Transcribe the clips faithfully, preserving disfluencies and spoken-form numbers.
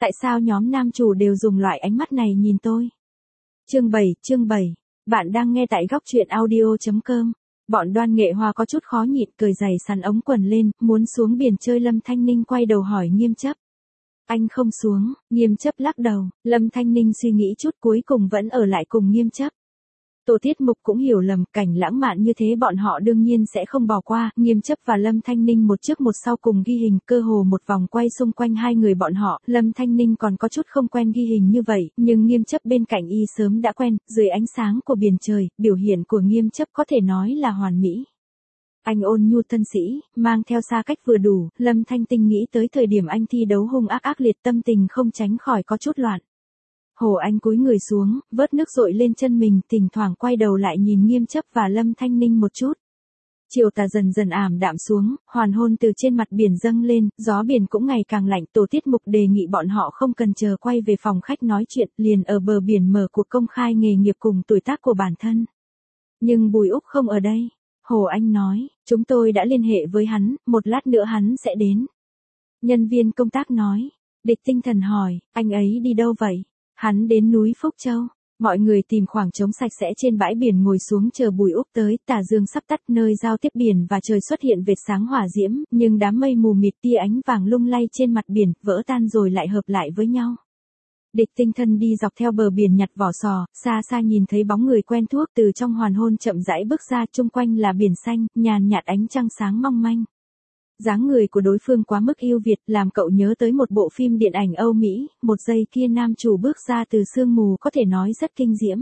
Tại sao nhóm nam chủ đều dùng loại ánh mắt này nhìn tôi? Chương bảy, chương bảy. Bạn đang nghe tại góc truyện audio.com. Bọn Đoan Nghệ Hoa có chút khó nhịn, cởi giày sắn ống quần lên, muốn xuống biển chơi. Lâm Thanh Ninh quay đầu hỏi Nghiêm Chấp. Anh không xuống. Nghiêm Chấp lắc đầu. Lâm Thanh Ninh suy nghĩ chút cuối cùng vẫn ở lại cùng Nghiêm Chấp. Tô Tiết Mục cũng hiểu lầm, cảnh lãng mạn như thế bọn họ đương nhiên sẽ không bỏ qua. Nghiêm Chấp và Lâm Thanh Ninh một trước một sau cùng ghi hình, cơ hồ một vòng quay xung quanh hai người bọn họ. Lâm Thanh Ninh còn có chút không quen ghi hình như vậy, nhưng Nghiêm Chấp bên cạnh y sớm đã quen. Dưới ánh sáng của biển trời, biểu hiện của Nghiêm Chấp có thể nói là hoàn mỹ. Anh ôn nhu thân sĩ, mang theo xa cách vừa đủ. Lâm Thanh Ninh nghĩ tới thời điểm anh thi đấu hung ác ác liệt, tâm tình không tránh khỏi có chút loạn. Hồ Anh cúi người xuống, vớt nước dội lên chân mình, thỉnh thoảng quay đầu lại nhìn Nghiêm Chấp và Lâm Thanh Ninh một chút. Chiều tà dần dần ảm đạm xuống, hoàn hôn từ trên mặt biển dâng lên, gió biển cũng ngày càng lạnh. Tổ Tiết Mục đề nghị bọn họ không cần chờ quay về phòng khách nói chuyện, liền ở bờ biển mở cuộc công khai nghề nghiệp cùng tuổi tác của bản thân. Nhưng Bùi Úc không ở đây. Hồ Anh nói, chúng tôi đã liên hệ với hắn, một lát nữa hắn sẽ đến. Nhân viên công tác nói. Địch Tinh Thần hỏi, anh ấy đi đâu vậy? Hắn đến núi Phúc Châu. Mọi người tìm khoảng trống sạch sẽ trên bãi biển ngồi xuống chờ Bùi Úc tới. Tà dương sắp tắt, nơi giao tiếp biển và trời xuất hiện vệt sáng hỏa diễm, nhưng đám mây mù mịt, tia ánh vàng lung lay trên mặt biển, vỡ tan rồi lại hợp lại với nhau. Địch Tinh Thần đi dọc theo bờ biển nhặt vỏ sò, xa xa nhìn thấy bóng người quen thuộc từ trong hoàn hôn chậm rãi bước ra, chung quanh là biển xanh, nhàn nhạt ánh trăng sáng mong manh. Dáng người của đối phương quá mức yêu Việt, làm cậu nhớ tới một bộ phim điện ảnh Âu Mỹ. Một giây kia nam chủ bước ra từ sương mù có thể nói rất kinh diễm.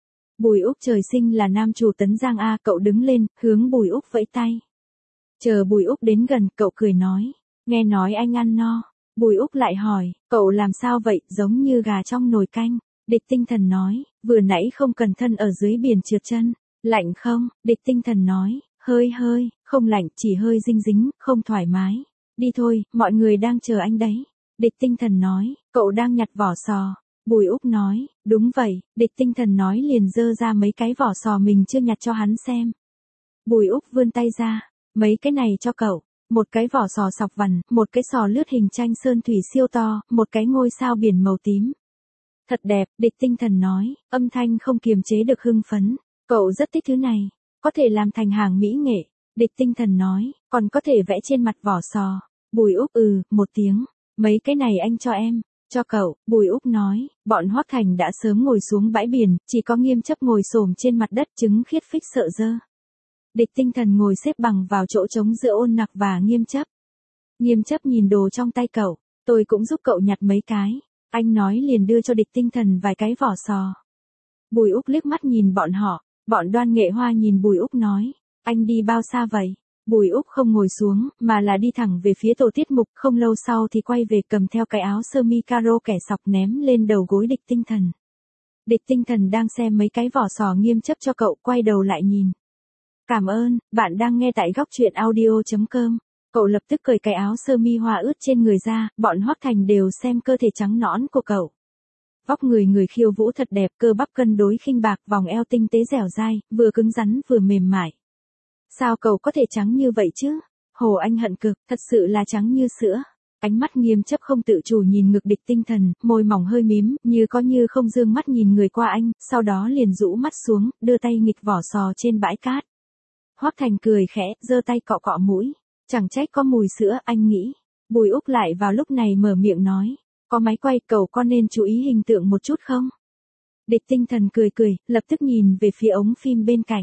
Bùi Úc trời sinh là nam chủ Tấn Giang A. Cậu đứng lên, hướng Bùi Úc vẫy tay. Chờ Bùi Úc đến gần, cậu cười nói, nghe nói anh ăn no. Bùi Úc lại hỏi, cậu làm sao vậy, giống như gà trong nồi canh. Địch Tinh Thần nói, vừa nãy không cẩn thận ở dưới biển trượt chân. Lạnh không? Địch Tinh Thần nói, hơi hơi, không lạnh, chỉ hơi dinh dính, không thoải mái. Đi thôi, mọi người đang chờ anh đấy. Địch Tinh Thần nói, cậu đang nhặt vỏ sò. Bùi Úc nói, đúng vậy. Địch Tinh Thần nói liền giơ ra mấy cái vỏ sò mình chưa nhặt cho hắn xem. Bùi Úc vươn tay ra, mấy cái này cho cậu. Một cái vỏ sò sọc vằn, một cái sò lướt hình tranh sơn thủy siêu to, một cái ngôi sao biển màu tím. Thật đẹp, Địch Tinh Thần nói, âm thanh không kiềm chế được hưng phấn. Cậu rất thích thứ này, có thể làm thành hàng mỹ nghệ. Địch Tinh Thần nói, còn có thể vẽ trên mặt vỏ sò. Bùi Úc ừ, một tiếng, mấy cái này anh cho em, cho cậu. Bùi Úc nói, bọn Hoắc Thành đã sớm ngồi xuống bãi biển, chỉ có Nghiêm Chấp ngồi xổm trên mặt đất chứng khiết phích sợ dơ. Địch Tinh Thần ngồi xếp bằng vào chỗ trống giữa Ôn Nặc và Nghiêm Chấp. Nghiêm Chấp nhìn đồ trong tay cậu, tôi cũng giúp cậu nhặt mấy cái. Anh nói liền đưa cho Địch Tinh Thần vài cái vỏ sò. Bùi Úc liếc mắt nhìn bọn họ, bọn Đoan Nghệ Hoa nhìn Bùi Úc nói, anh đi bao xa vậy? Bùi Úc không ngồi xuống, mà là đi thẳng về phía Tổ Tiết Mục, không lâu sau thì quay về cầm theo cái áo sơ mi caro kẻ sọc ném lên đầu gối Địch Tinh Thần. Địch Tinh Thần đang xem mấy cái vỏ sò Nghiêm Chấp cho cậu, quay đầu lại nhìn. Cảm ơn, bạn đang nghe tại góc truyện audio.com. Cậu lập tức cởi cái áo sơ mi hoa ướt trên người ra, bọn Hoắc Thành đều xem cơ thể trắng nõn của cậu. Vóc người người khiêu vũ thật đẹp, cơ bắp cân đối khinh bạc, vòng eo tinh tế dẻo dai, vừa cứng rắn vừa mềm mại. Sao cậu có thể trắng như vậy chứ? Hồ Anh hận cực, thật sự là trắng như sữa. Ánh mắt Nghiêm Chấp không tự chủ nhìn ngực Địch Tinh Thần, môi mỏng hơi mím, như có như không dương mắt nhìn người qua anh, sau đó liền rũ mắt xuống, đưa tay nghịch vỏ sò trên bãi cát. Hoắc Thành cười khẽ, giơ tay cọ cọ mũi. Chẳng trách có mùi sữa, anh nghĩ. Bùi Úc lại vào lúc này mở miệng nói, có máy quay, cậu có nên chú ý hình tượng một chút không? Địch Tinh Thần cười cười, lập tức nhìn về phía ống phim bên cạnh.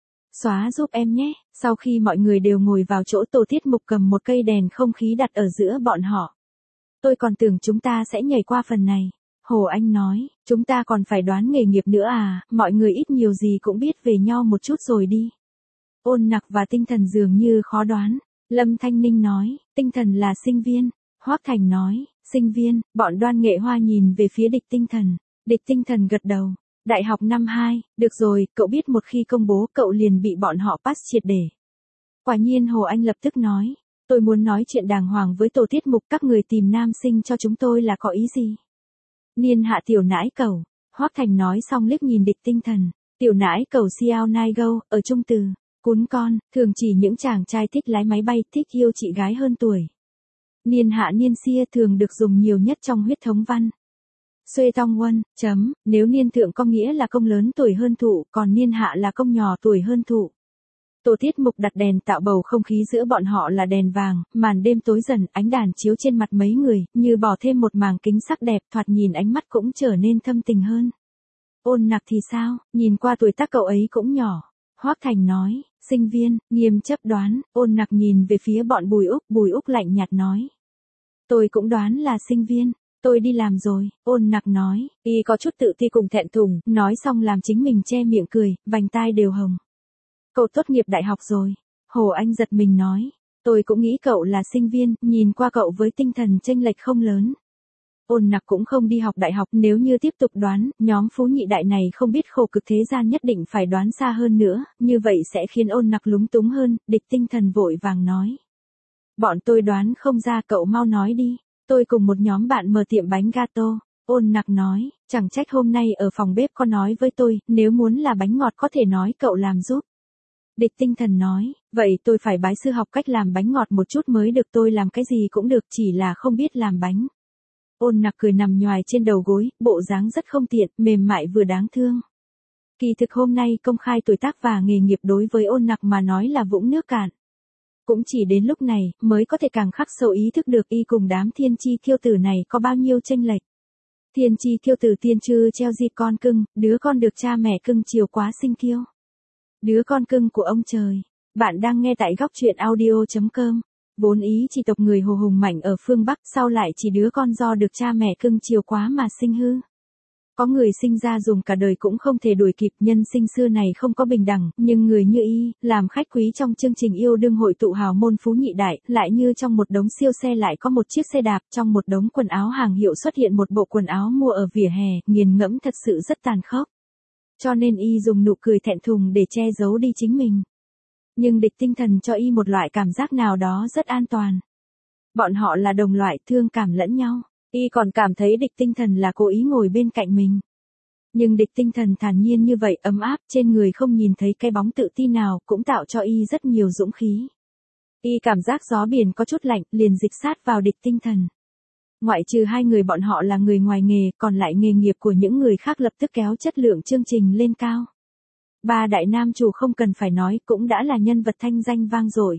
Xóa giúp em nhé. Sau khi mọi người đều ngồi vào chỗ, Tổ Tiết Mục cầm một cây đèn không khí đặt ở giữa bọn họ. Tôi còn tưởng chúng ta sẽ nhảy qua phần này. Hồ Anh nói, chúng ta còn phải đoán nghề nghiệp nữa à, mọi người ít nhiều gì cũng biết về nhau một chút rồi đi. Ôn Nặc và Tinh Thần dường như khó đoán. Lâm Thanh Ninh nói, Tinh Thần là sinh viên. Hoắc Thành nói, sinh viên. Bọn Đoan Nghệ Hoa nhìn về phía Địch Tinh Thần. Địch Tinh Thần gật đầu. Đại học năm hai, được rồi, cậu biết một khi công bố cậu liền bị bọn họ pass triệt để. Quả nhiên Hồ Anh lập tức nói, tôi muốn nói chuyện đàng hoàng với Tổ Tiết Mục, các người tìm nam sinh cho chúng tôi là có ý gì? Niên hạ tiểu nãi cầu. Hoắc Thành nói xong liếc nhìn Địch Tinh Thần. Tiểu nãi cầu Xiao Nai Go, ở Trung Từ. Cún con, thường chỉ những chàng trai thích lái máy bay, thích yêu chị gái hơn tuổi. Niên hạ niên xia thường được dùng nhiều nhất trong huyết thống văn. Xuê tong huân, chấm, nếu niên thượng có nghĩa là công lớn tuổi hơn thụ, còn niên hạ là công nhỏ tuổi hơn thụ. Tổ tiết mục đặt đèn tạo bầu không khí giữa bọn họ là đèn vàng, màn đêm tối dần, ánh đàn chiếu trên mặt mấy người, như bỏ thêm một màng kính sắc đẹp, thoạt nhìn ánh mắt cũng trở nên thâm tình hơn. Ôn Nặc thì sao, nhìn qua tuổi tác cậu ấy cũng nhỏ. Hoắc Thành nói, sinh viên, Nghiêm Chấp đoán, Ôn Nặc nhìn về phía bọn Bùi Úc, Bùi Úc lạnh nhạt nói. Tôi cũng đoán là sinh viên. Tôi đi làm rồi, Ôn Nặc nói, y có chút tự ti cùng thẹn thùng, nói xong làm chính mình che miệng cười, vành tai đều hồng. Cậu tốt nghiệp đại học rồi. Hồ Anh giật mình nói, tôi cũng nghĩ cậu là sinh viên, nhìn qua cậu với tinh thần chênh lệch không lớn. Ôn Nặc cũng không đi học đại học, nếu như tiếp tục đoán, nhóm Phú Nhị Đại này không biết khổ cực thế gian nhất định phải đoán xa hơn nữa, như vậy sẽ khiến Ôn Nặc lúng túng hơn, Địch Tinh Thần vội vàng nói. Bọn tôi đoán không ra, cậu mau nói đi. Tôi cùng một nhóm bạn mở tiệm bánh gato. Ôn Nặc nói, chẳng trách hôm nay ở phòng bếp có nói với tôi, nếu muốn là bánh ngọt có thể nói cậu làm giúp. Địch Tinh Thần nói, vậy tôi phải bái sư học cách làm bánh ngọt một chút mới được, tôi làm cái gì cũng được, chỉ là không biết làm bánh. Ôn Nặc cười nằm nhoài trên đầu gối, bộ dáng rất không tiện, mềm mại vừa đáng thương. Kỳ thực hôm nay công khai tuổi tác và nghề nghiệp đối với Ôn Nặc mà nói là vũng nước cạn. Cũng chỉ đến lúc này, mới có thể càng khắc sâu ý thức được y cùng đám thiên chi kiêu tử này có bao nhiêu chênh lệch. Thiên chi kiêu tử tiên trư treo di con cưng, đứa con được cha mẹ cưng chiều quá sinh kiêu. Đứa con cưng của ông trời. Bạn đang nghe tại góc truyện audio chấm com. Vốn ý chỉ tộc người Hồ hùng mạnh ở phương Bắc, sau lại chỉ đứa con do được cha mẹ cưng chiều quá mà sinh hư. Có người sinh ra dùng cả đời cũng không thể đuổi kịp, nhân sinh xưa này không có bình đẳng, nhưng người như y, làm khách quý trong chương trình yêu đương hội tụ hào môn Phú Nhị Đại, lại như trong một đống siêu xe lại có một chiếc xe đạp, trong một đống quần áo hàng hiệu xuất hiện một bộ quần áo mua ở vỉa hè, nghiền ngẫm thật sự rất tàn khốc. Cho nên y dùng nụ cười thẹn thùng để che giấu đi chính mình. Nhưng Địch Tinh Thần cho y một loại cảm giác nào đó rất an toàn. Bọn họ là đồng loại, thương cảm lẫn nhau. Y còn cảm thấy Địch Tinh Thần là cố ý ngồi bên cạnh mình. Nhưng Địch Tinh Thần thản nhiên như vậy, ấm áp, trên người không nhìn thấy cái bóng tự ti nào, cũng tạo cho y rất nhiều dũng khí. Y cảm giác gió biển có chút lạnh, liền dịch sát vào Địch Tinh Thần. Ngoại trừ hai người bọn họ là người ngoài nghề, còn lại nghề nghiệp của những người khác lập tức kéo chất lượng chương trình lên cao. Ba đại nam chủ không cần phải nói, cũng đã là nhân vật thanh danh vang dội.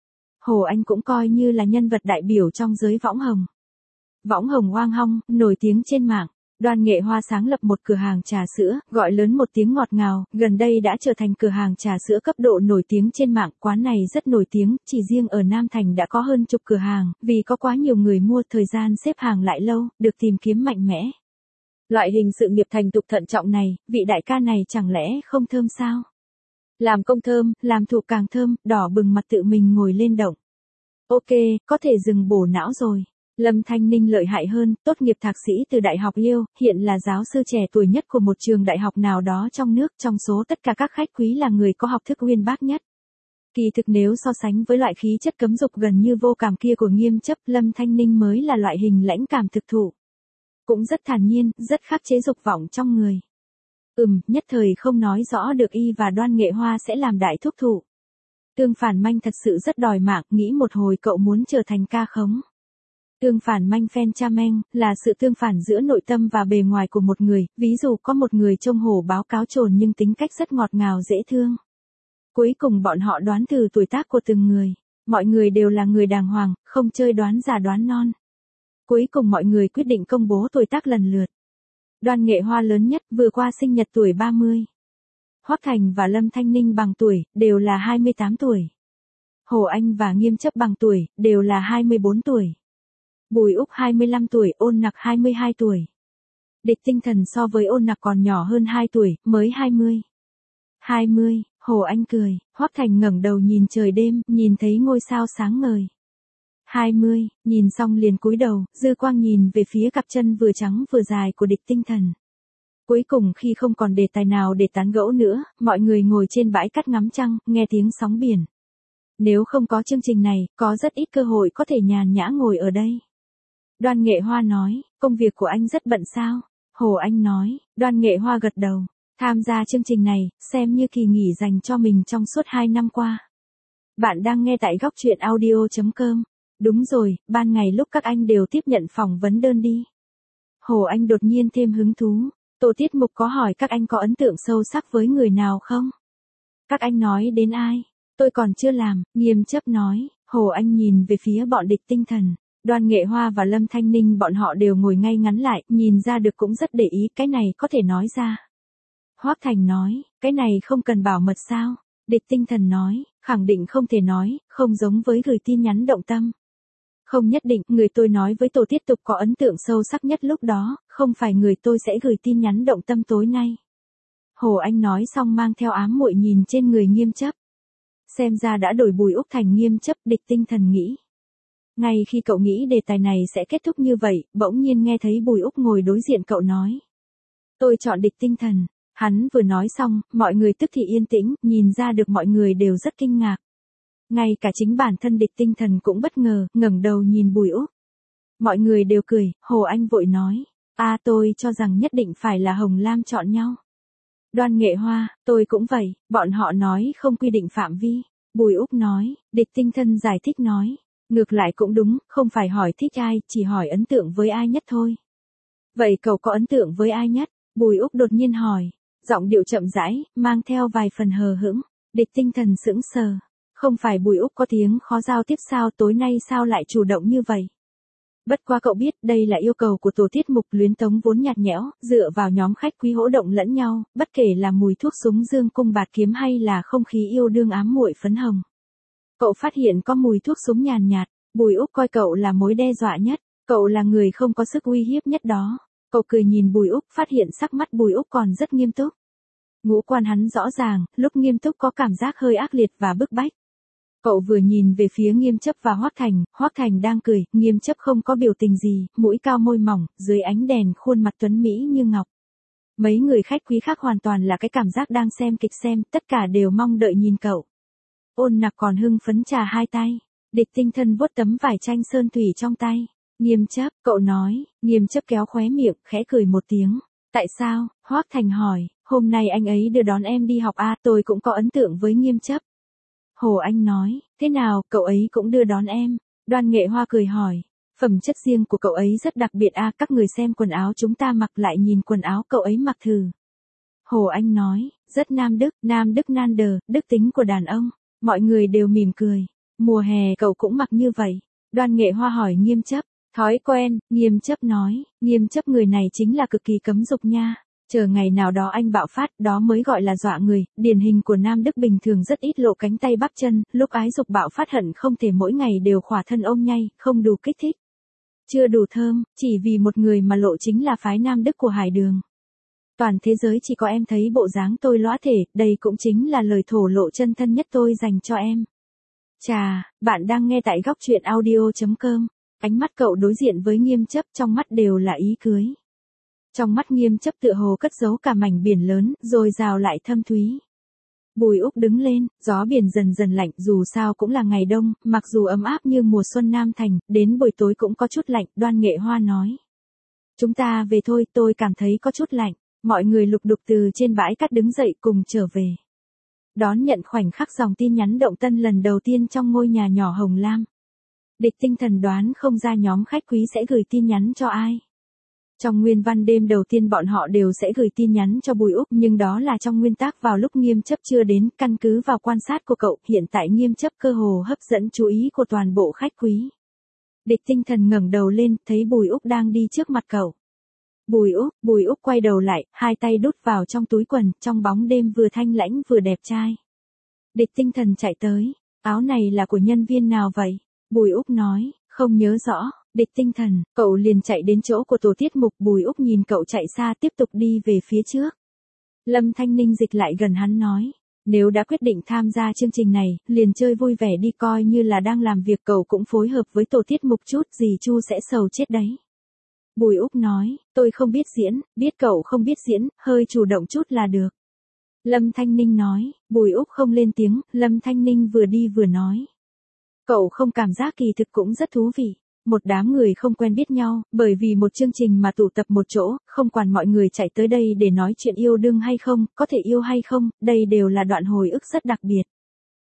Hồ Anh cũng coi như là nhân vật đại biểu trong giới võng hồng. Võng hồng oang hong, nổi tiếng trên mạng. Đoan Nghệ Hoa sáng lập một cửa hàng trà sữa, gọi lớn một tiếng ngọt ngào, gần đây đã trở thành cửa hàng trà sữa cấp độ nổi tiếng trên mạng. Quán này rất nổi tiếng, chỉ riêng ở Nam Thành đã có hơn chục cửa hàng, vì có quá nhiều người mua, thời gian xếp hàng lại lâu, được tìm kiếm mạnh mẽ. Loại hình sự nghiệp thành thục thận trọng này, vị đại ca này chẳng lẽ không thơm sao? Làm công thơm, làm thủ càng thơm, đỏ bừng mặt tự mình ngồi lên động. Ok, có thể dừng bổ não rồi. Lâm Thanh Ninh lợi hại hơn, tốt nghiệp thạc sĩ từ Đại học Liêu, hiện là giáo sư trẻ tuổi nhất của một trường đại học nào đó trong nước, trong số tất cả các khách quý là người có học thức uyên bác nhất. Kỳ thực nếu so sánh với loại khí chất cấm dục gần như vô cảm kia của Nghiêm Chấp, Lâm Thanh Ninh mới là loại hình lãnh cảm thực thụ. Cũng rất thản nhiên, rất khắc chế dục vọng trong người. Ừm, nhất thời không nói rõ được y và Đoan Nghệ Hoa sẽ làm đại thúc thụ. Tương Phản Manh thật sự rất đòi mạng, nghĩ một hồi cậu muốn trở thành ca khống. Tương phản manh phen cha meng, là sự tương phản giữa nội tâm và bề ngoài của một người, ví dụ có một người trông hổ báo cáo trồn nhưng tính cách rất ngọt ngào dễ thương. Cuối cùng bọn họ đoán từ tuổi tác của từng người. Mọi người đều là người đàng hoàng, không chơi đoán già đoán non. Cuối cùng mọi người quyết định công bố tuổi tác lần lượt. Đoan Nghệ Hoa lớn nhất, vừa qua sinh nhật tuổi ba mươi. Hoắc Thành và Lâm Thanh Ninh bằng tuổi, đều là hai mươi tám tuổi. Hồ Anh và Nghiêm Chấp bằng tuổi, đều là hai mươi bốn tuổi. Bùi Úc hai mươi lăm tuổi, Ôn Nặc hai mươi hai tuổi. Địch Tinh Thần so với Ôn Nặc còn nhỏ hơn hai tuổi, mới hai mươi. hai mươi, Hồ Anh cười, Hoắc Thành ngẩng đầu nhìn trời đêm, nhìn thấy ngôi sao sáng ngời. hai mươi, nhìn xong liền cúi đầu, dư quang nhìn về phía cặp chân vừa trắng vừa dài của Địch Tinh Thần. Cuối cùng khi không còn đề tài nào để tán gẫu nữa, mọi người ngồi trên bãi cát ngắm trăng, nghe tiếng sóng biển. Nếu không có chương trình này, có rất ít cơ hội có thể nhàn nhã ngồi ở đây. Đoan Nghệ Hoa nói, công việc của anh rất bận sao? Hồ Anh nói, Đoan Nghệ Hoa gật đầu, tham gia chương trình này, xem như kỳ nghỉ dành cho mình trong suốt hai năm qua. Bạn đang nghe tại góc truyện audio chấm com. Đúng rồi, ban ngày lúc các anh đều tiếp nhận phỏng vấn đơn đi. Hồ Anh đột nhiên thêm hứng thú. Tô Tiết Mục có hỏi các anh có ấn tượng sâu sắc với người nào không? Các anh nói đến ai? Tôi còn chưa làm, Nghiêm Chấp nói. Hồ Anh nhìn về phía bọn Địch Tinh Thần. Đoan Nghệ Hoa và Lâm Thanh Ninh bọn họ đều ngồi ngay ngắn lại, nhìn ra được cũng rất để ý, cái này có thể nói ra. Hoắc Thành nói, cái này không cần bảo mật sao? Địch Tinh Thần nói, khẳng định không thể nói, không giống với gửi tin nhắn động tâm. Không nhất định, người tôi nói với Tô Tiết Tục có ấn tượng sâu sắc nhất lúc đó, không phải người tôi sẽ gửi tin nhắn động tâm tối nay. Hồ Anh nói xong mang theo ám muội nhìn trên người Nghiêm Chấp. Xem ra đã đổi Bùi Úc thành Nghiêm Chấp, Địch Tinh Thần nghĩ. Ngay khi cậu nghĩ đề tài này sẽ kết thúc như vậy, bỗng nhiên nghe thấy Bùi Úc ngồi đối diện cậu nói. Tôi chọn Địch Tinh Thần. Hắn vừa nói xong, mọi người tức thì yên tĩnh, nhìn ra được mọi người đều rất kinh ngạc. Ngay cả chính bản thân Địch Tinh Thần cũng bất ngờ, ngẩng đầu nhìn Bùi Úc. Mọi người đều cười, Hồ Anh vội nói. À tôi cho rằng nhất định phải là Hồng Lam chọn nhau. Đoan Nghệ Hoa, tôi cũng vậy, bọn họ nói không quy định phạm vi. Bùi Úc nói, Địch Tinh Thần giải thích nói. Ngược lại cũng đúng, không phải hỏi thích ai, chỉ hỏi ấn tượng với ai nhất thôi. Vậy cậu có ấn tượng với ai nhất? Bùi Úc đột nhiên hỏi. Giọng điệu chậm rãi, mang theo vài phần hờ hững. Địch Tinh Thần sững sờ. Không phải Bùi Úc có tiếng khó giao tiếp sao, tối nay sao lại chủ động như vậy? Bất quá cậu biết đây là yêu cầu của tổ tiết mục luyến tống vốn nhạt nhẽo, dựa vào nhóm khách quý hỗ động lẫn nhau, bất kể là mùi thuốc súng dương cung bạt kiếm hay là không khí yêu đương ám muội phấn hồng. Cậu phát hiện có mùi thuốc súng nhàn nhạt, Bùi Úc coi cậu là mối đe dọa nhất, cậu là người không có sức uy hiếp nhất đó. Cậu cười nhìn Bùi Úc, phát hiện sắc mắt Bùi Úc còn rất nghiêm túc. Ngũ quan hắn rõ ràng, lúc nghiêm túc có cảm giác hơi ác liệt và bức bách. Cậu vừa nhìn về phía Nghiêm Chấp và Hoắc Thành, Hoắc Thành đang cười, Nghiêm Chấp không có biểu tình gì, mũi cao môi mỏng, dưới ánh đèn khuôn mặt tuấn mỹ như ngọc. Mấy người khách quý khác hoàn toàn là cái cảm giác đang xem kịch xem, tất cả đều mong đợi nhìn cậu. Ôn Nặc còn hưng phấn trà hai tay, Địch Tinh Thần vuốt tấm vải tranh sơn thủy trong tay. Nghiêm Chấp, cậu nói, Nghiêm Chấp kéo khóe miệng, khẽ cười một tiếng. Tại sao? Hoắc Thành hỏi, hôm nay anh ấy đưa đón em đi học à, tôi cũng có ấn tượng với Nghiêm Chấp. Hồ Anh nói, thế nào, cậu ấy cũng đưa đón em. Đoan Nghệ Hoa cười hỏi, phẩm chất riêng của cậu ấy rất đặc biệt à, các người xem quần áo chúng ta mặc lại nhìn quần áo cậu ấy mặc thử. Hồ Anh nói, rất nam đức, nam đức nan đờ, đức tính của đàn ông. Mọi người đều mỉm cười. Mùa hè cậu cũng mặc như vậy. Đoan Nghệ Hoa hỏi Nghiêm Chấp. Thói quen, Nghiêm Chấp nói, Nghiêm Chấp người này chính là cực kỳ cấm dục nha. Chờ ngày nào đó anh bạo phát, đó mới gọi là dọa người, điển hình của nam đức bình thường rất ít lộ cánh tay bắp chân, lúc ái dục bạo phát hận không thể mỗi ngày đều khỏa thân ôm nhay, không đủ kích thích. Chưa đủ thơm, chỉ vì một người mà lộ chính là phái nam đức của Hải Đường. Toàn thế giới chỉ có em thấy bộ dáng tôi lõa thể, đây cũng chính là lời thổ lộ chân thân nhất tôi dành cho em. Chà, bạn đang nghe tại góc truyện audio chấm com. Ánh mắt cậu đối diện với Nghiêm Chấp, trong mắt đều là ý cưới. Trong mắt Nghiêm Chấp tựa hồ cất giấu cả mảnh biển lớn, rồi rào lại thâm thúy. Bùi Úc đứng lên, gió biển dần dần lạnh, dù sao cũng là ngày đông, mặc dù ấm áp như mùa xuân Nam Thành, đến buổi tối cũng có chút lạnh, Đoan Nghệ Hoa nói. Chúng ta về thôi, tôi cảm thấy có chút lạnh. Mọi người lục đục từ trên bãi cát đứng dậy cùng trở về. Đón nhận khoảnh khắc dòng tin nhắn động tân lần đầu tiên trong ngôi nhà nhỏ Hồng Lam. Địch Tinh Thần đoán không ra nhóm khách quý sẽ gửi tin nhắn cho ai. Trong nguyên văn đêm đầu tiên bọn họ đều sẽ gửi tin nhắn cho Bùi Úc, nhưng đó là trong nguyên tắc vào lúc Nghiêm Chấp chưa đến, căn cứ vào quan sát của cậu, hiện tại Nghiêm Chấp cơ hồ hấp dẫn chú ý của toàn bộ khách quý. Địch Tinh Thần ngẩng đầu lên, thấy Bùi Úc đang đi trước mặt cậu. Bùi Úc, Bùi Úc quay đầu lại, hai tay đút vào trong túi quần, trong bóng đêm vừa thanh lãnh vừa đẹp trai. Địch Tinh Thần chạy tới, áo này là của nhân viên nào vậy? Bùi Úc nói, không nhớ rõ. Địch Tinh Thần, cậu liền chạy đến chỗ của tổ tiết mục, Bùi Úc nhìn cậu chạy xa tiếp tục đi về phía trước. Lâm Thanh Ninh dịch lại gần hắn nói, nếu đã quyết định tham gia chương trình này, liền chơi vui vẻ đi, coi như là đang làm việc, cậu cũng phối hợp với tổ tiết mục chút gì Chu sẽ sầu chết đấy. Bùi Úc nói, tôi không biết diễn, biết cậu không biết diễn, hơi chủ động chút là được. Lâm Thanh Ninh nói, Bùi Úc không lên tiếng, Lâm Thanh Ninh vừa đi vừa nói. Cậu không cảm giác kỳ thực cũng rất thú vị. Một đám người không quen biết nhau, bởi vì một chương trình mà tụ tập một chỗ, không quản mọi người chạy tới đây để nói chuyện yêu đương hay không, có thể yêu hay không, đây đều là đoạn hồi ức rất đặc biệt.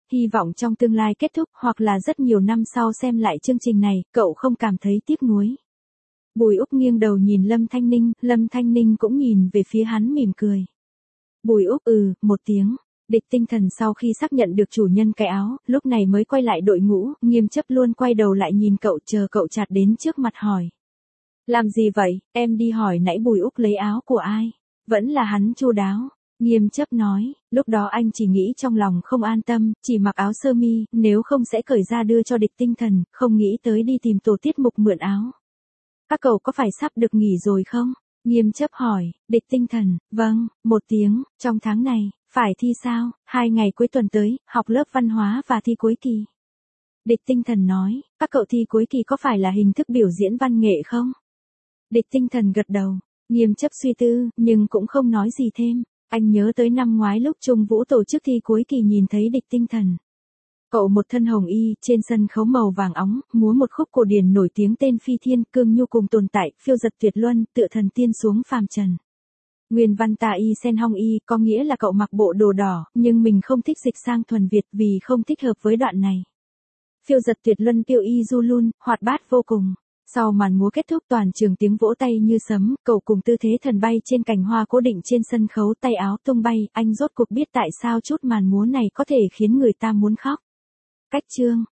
hy vọng trong tương lai kết thúc hoặc là rất nhiều năm sau xem lại chương trình này, cậu không cảm thấy tiếc nuối. Bùi Úc nghiêng đầu nhìn Lâm Thanh Ninh, Lâm Thanh Ninh cũng nhìn về phía hắn mỉm cười. Bùi Úc ừ, một tiếng. Địch Tinh Thần sau khi xác nhận được chủ nhân cái áo, lúc này mới quay lại đội ngũ, Nghiêm Chấp luôn quay đầu lại nhìn cậu chờ cậu chạt đến trước mặt hỏi. Làm gì vậy, em đi hỏi nãy Bùi Úc lấy áo của ai? Vẫn là hắn chu đáo. Nghiêm Chấp nói, lúc đó anh chỉ nghĩ trong lòng không an tâm, chỉ mặc áo sơ mi, nếu không sẽ cởi ra đưa cho Địch Tinh Thần, không nghĩ tới đi tìm tổ tiết mục mượn áo. Các cậu có phải sắp được nghỉ rồi không? Nghiêm Chấp hỏi, Địch Tinh Thần, vâng, một tiếng, trong tháng này, phải thi sao, hai ngày cuối tuần tới, học lớp văn hóa và thi cuối kỳ. Địch Tinh Thần nói, các cậu thi cuối kỳ có phải là hình thức biểu diễn văn nghệ không? Địch Tinh Thần gật đầu, Nghiêm Chấp suy tư, nhưng cũng không nói gì thêm. Anh nhớ tới năm ngoái lúc Trung Vũ tổ chức thi cuối kỳ nhìn thấy Địch Tinh Thần. Cậu một thân hồng y, trên sân khấu màu vàng óng, múa một khúc cổ điển nổi tiếng tên Phi Thiên, cương nhu cùng tồn tại, phiêu giật tuyệt luân, tựa thần tiên xuống phàm trần. Nguyên văn tà y sen hong y, có nghĩa là cậu mặc bộ đồ đỏ, nhưng mình không thích dịch sang thuần Việt vì không thích hợp với đoạn này. Phiêu giật tuyệt luân tiêu y du luôn, hoạt bát vô cùng. Sau màn múa kết thúc toàn trường tiếng vỗ tay như sấm, cậu cùng tư thế thần bay trên cành hoa cố định trên sân khấu tay áo tung bay, anh rốt cuộc biết tại sao chút màn múa này có thể khiến người ta muốn khóc. Cách chương